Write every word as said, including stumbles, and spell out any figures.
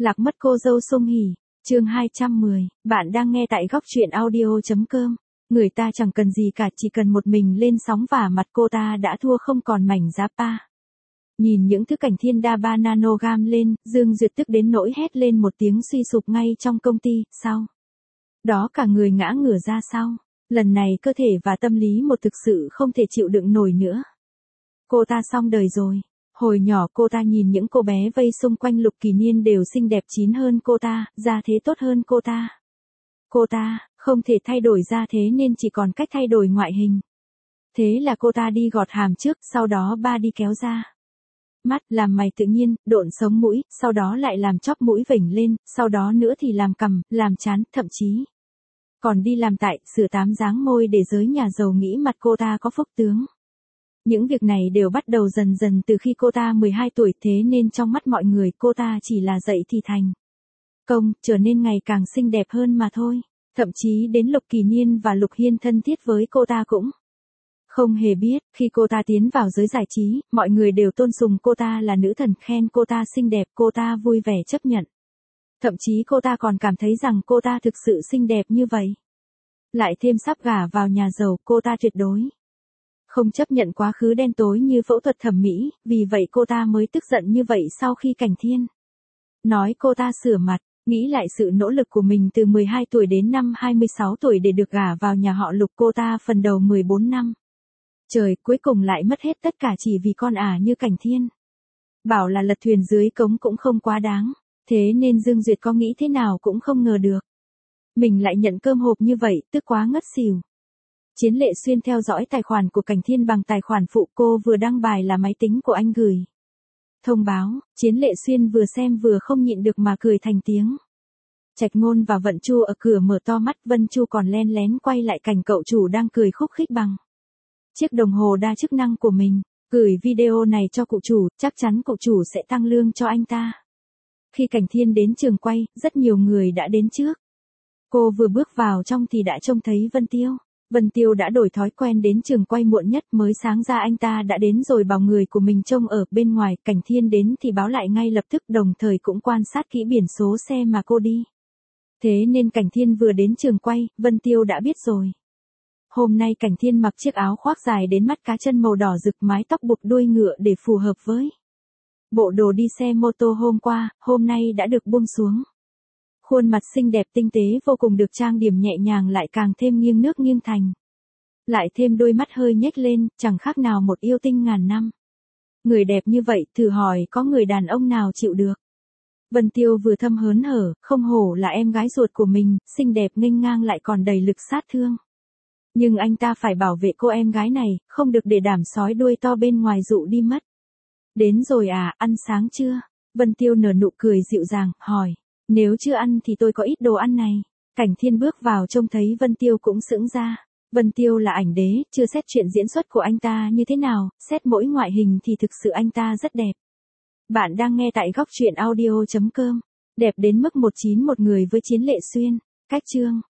Lạc mất cô dâu Song Hỷ, chương hai trăm mười, bạn đang nghe tại góc truyện audio.com. Người ta chẳng cần gì cả, chỉ cần một mình lên sóng và mặt cô ta đã thua không còn mảnh giá pa. Nhìn những thứ cảnh thiên đa ba nano gam lên, Dương Duyệt tức đến nỗi hét lên một tiếng suy sụp ngay trong công ty, sau đó cả người ngã ngửa ra sau. Lần này cơ thể và tâm lý một thực sự không thể chịu đựng nổi nữa. Cô ta xong đời rồi. Hồi nhỏ cô ta nhìn những cô bé vây xung quanh Lục Kỳ Niên đều xinh đẹp chín hơn cô ta, gia thế tốt hơn cô ta. Cô ta không thể thay đổi gia thế nên chỉ còn cách thay đổi ngoại hình. Thế là cô ta đi gọt hàm trước, sau đó ba đi kéo da mắt, làm mày tự nhiên, độn sống mũi, sau đó lại làm chóp mũi vểnh lên, sau đó nữa thì làm cằm, làm trán, thậm chí còn đi làm tại, sửa tám dáng môi để giới nhà giàu nghĩ mặt cô ta có phúc tướng. Những việc này đều bắt đầu dần dần từ khi cô ta mười hai tuổi, thế nên trong mắt mọi người cô ta chỉ là dậy thì thành công, trở nên ngày càng xinh đẹp hơn mà thôi. Thậm chí đến Lục Kỳ Niên và Lục Hiên thân thiết với cô ta cũng không hề biết, khi cô ta tiến vào giới giải trí, mọi người đều tôn sùng cô ta là nữ thần, khen cô ta xinh đẹp, cô ta vui vẻ chấp nhận. Thậm chí cô ta còn cảm thấy rằng cô ta thực sự xinh đẹp như vậy. Lại thêm sắp gả vào nhà giàu, cô ta tuyệt đối không chấp nhận quá khứ đen tối như phẫu thuật thẩm mỹ, vì vậy cô ta mới tức giận như vậy sau khi Cảnh Thiên nói cô ta sửa mặt. Nghĩ lại sự nỗ lực của mình từ mười hai tuổi đến năm hai mươi sáu tuổi để được gả vào nhà họ Lục, cô ta phần đầu mười bốn năm. Trời, cuối cùng lại mất hết tất cả chỉ vì con ả như Cảnh Thiên. Bảo là lật thuyền dưới cống cũng không quá đáng, thế nên Dương Duyệt có nghĩ thế nào cũng không ngờ được. Mình lại nhận cơm hộp như vậy, tức quá ngất xỉu. Chiến Lệ Xuyên theo dõi tài khoản của Cảnh Thiên bằng tài khoản phụ, cô vừa đăng bài là máy tính của anh gửi thông báo. Chiến Lệ Xuyên vừa xem vừa không nhịn được mà cười thành tiếng. Trạch Ngôn và Vận Chu ở cửa mở to mắt, Vân Chu còn len lén quay lại cảnh cậu chủ đang cười khúc khích bằng chiếc đồng hồ đa chức năng của mình. Gửi video này cho cụ chủ, chắc chắn cụ chủ sẽ tăng lương cho anh ta. Khi Cảnh Thiên đến trường quay, rất nhiều người đã đến trước. Cô vừa bước vào trong thì đã trông thấy Vân Tiêu. Vân Tiêu đã đổi thói quen đến trường quay muộn nhất, mới sáng ra anh ta đã đến rồi bảo người của mình trông ở bên ngoài. Cảnh Thiên đến thì báo lại ngay lập tức, đồng thời cũng quan sát kỹ biển số xe mà cô đi. Thế nên Cảnh Thiên vừa đến trường quay, Vân Tiêu đã biết rồi. Hôm nay Cảnh Thiên mặc chiếc áo khoác dài đến mắt cá chân màu đỏ rực, mái tóc buộc đuôi ngựa để phù hợp với bộ đồ đi xe mô tô hôm qua, hôm nay đã được buông xuống. Khuôn mặt xinh đẹp tinh tế vô cùng được trang điểm nhẹ nhàng, lại càng thêm nghiêng nước nghiêng thành. Lại thêm đôi mắt hơi nhếch lên, chẳng khác nào một yêu tinh ngàn năm. Người đẹp như vậy, thử hỏi có người đàn ông nào chịu được. Vân Tiêu vừa thâm hớn hở, không hổ là em gái ruột của mình, xinh đẹp nghênh ngang lại còn đầy lực sát thương. Nhưng anh ta phải bảo vệ cô em gái này, không được để đảm sói đuôi to bên ngoài dụ đi mất. Đến rồi à, ăn sáng chưa? Vân Tiêu nở nụ cười dịu dàng, hỏi. Nếu chưa ăn thì tôi có ít đồ ăn này. Cảnh Thiên bước vào trông thấy Vân Tiêu cũng sững ra. Vân Tiêu là ảnh đế, chưa xét chuyện diễn xuất của anh ta như thế nào, xét mỗi ngoại hình thì thực sự anh ta rất đẹp. Bạn đang nghe tại góc truyện audio.com. Đẹp đến mức một chín một người với Chiến Lệ Xuyên. Cách chương.